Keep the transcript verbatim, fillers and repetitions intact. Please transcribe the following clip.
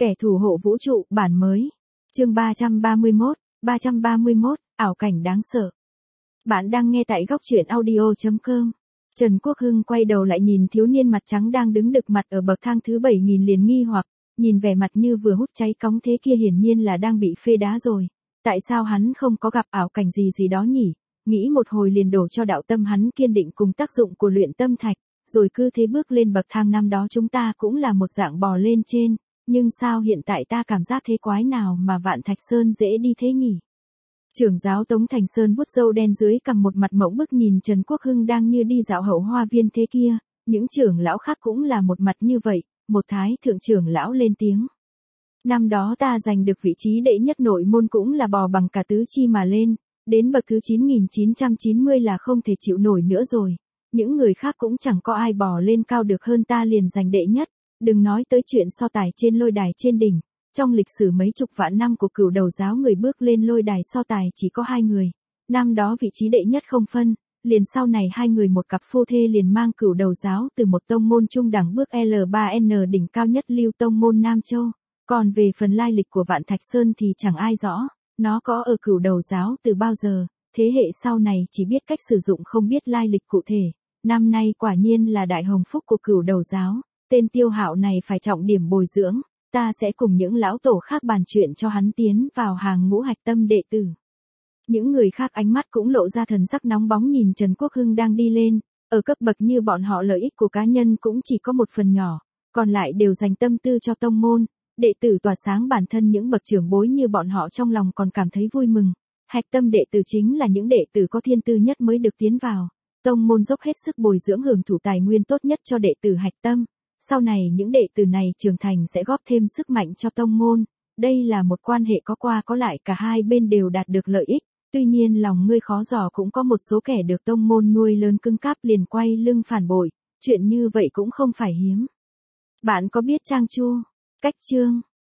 Kẻ thủ hộ vũ trụ, bản mới. Chương ba trăm ba mươi mốt, ba trăm ba mươi mốt, ảo cảnh đáng sợ. Bạn đang nghe tại góc truyện audio chấm com. Trần Quốc Hưng quay đầu lại nhìn thiếu niên mặt trắng đang đứng đực mặt ở bậc thang thứ bảy nghìn liền nghi hoặc, nhìn vẻ mặt như vừa hút cháy cóng thế kia hiển nhiên là đang bị phê đá rồi. Tại sao hắn không có gặp ảo cảnh gì gì đó nhỉ? Nghĩ một hồi liền đổ cho đạo tâm hắn kiên định cùng tác dụng của luyện tâm thạch, rồi cứ thế bước lên bậc thang. Năm đó chúng ta cũng là một dạng bò lên trên, nhưng sao hiện tại ta cảm giác thế quái nào mà Vạn Thạch Sơn dễ đi thế nhỉ? Trưởng giáo Tống Thành Sơn vuốt râu đen dưới cằm một mặt mộng bức nhìn Trần Quốc Hưng đang như đi dạo hậu hoa viên thế kia, những trưởng lão khác cũng là một mặt như vậy. Một thái thượng trưởng lão lên tiếng. Năm đó ta giành được vị trí đệ nhất nội môn cũng là bò bằng cả tứ chi mà lên, đến bậc thứ chín nghìn chín trăm chín mươi là không thể chịu nổi nữa rồi. Những người khác cũng chẳng có ai bò lên cao được hơn ta liền giành đệ nhất, đừng nói tới chuyện so tài trên lôi đài trên đỉnh. Trong lịch sử mấy chục vạn năm của Cửu Đầu giáo người bước lên lôi đài so tài chỉ có hai người. Năm đó vị trí đệ nhất không phân, liền sau này hai người một cặp phu thê liền mang Cửu Đầu giáo từ một tông môn trung đẳng bước L ba N đỉnh cao nhất lưu tông môn Nam Châu. Còn về phần lai lịch của Vạn Thạch Sơn thì chẳng ai rõ, nó có ở Cửu Đầu giáo từ bao giờ, thế hệ sau này chỉ biết cách sử dụng không biết lai lịch cụ thể. Năm nay quả nhiên là đại hồng phúc của Cửu Đầu giáo, tên Tiêu Hạo này phải trọng điểm bồi dưỡng, ta sẽ cùng những lão tổ khác bàn chuyện cho hắn tiến vào hàng ngũ hạch tâm đệ tử. Những người khác ánh mắt cũng lộ ra thần sắc nóng bóng nhìn Trần Quốc Hưng đang đi lên, ở cấp bậc như bọn họ lợi ích của cá nhân cũng chỉ có một phần nhỏ, còn lại đều dành tâm tư cho tông môn. Đệ tử tỏa sáng bản thân những bậc trưởng bối như bọn họ trong lòng còn cảm thấy vui mừng. Hạch tâm đệ tử chính là những đệ tử có thiên tư nhất mới được tiến vào. Tông môn dốc hết sức bồi dưỡng hưởng thụ tài nguyên tốt nhất cho đệ tử hạch tâm. Sau này những đệ tử này trưởng thành sẽ góp thêm sức mạnh cho tông môn. Đây là một quan hệ có qua có lại, cả hai bên đều đạt được lợi ích. Tuy nhiên lòng ngươi khó dò, cũng có một số kẻ được tông môn nuôi lớn cưng cáp liền quay lưng phản bội. Chuyện như vậy cũng không phải hiếm. Bạn có biết Trang Chu, Cách Chương,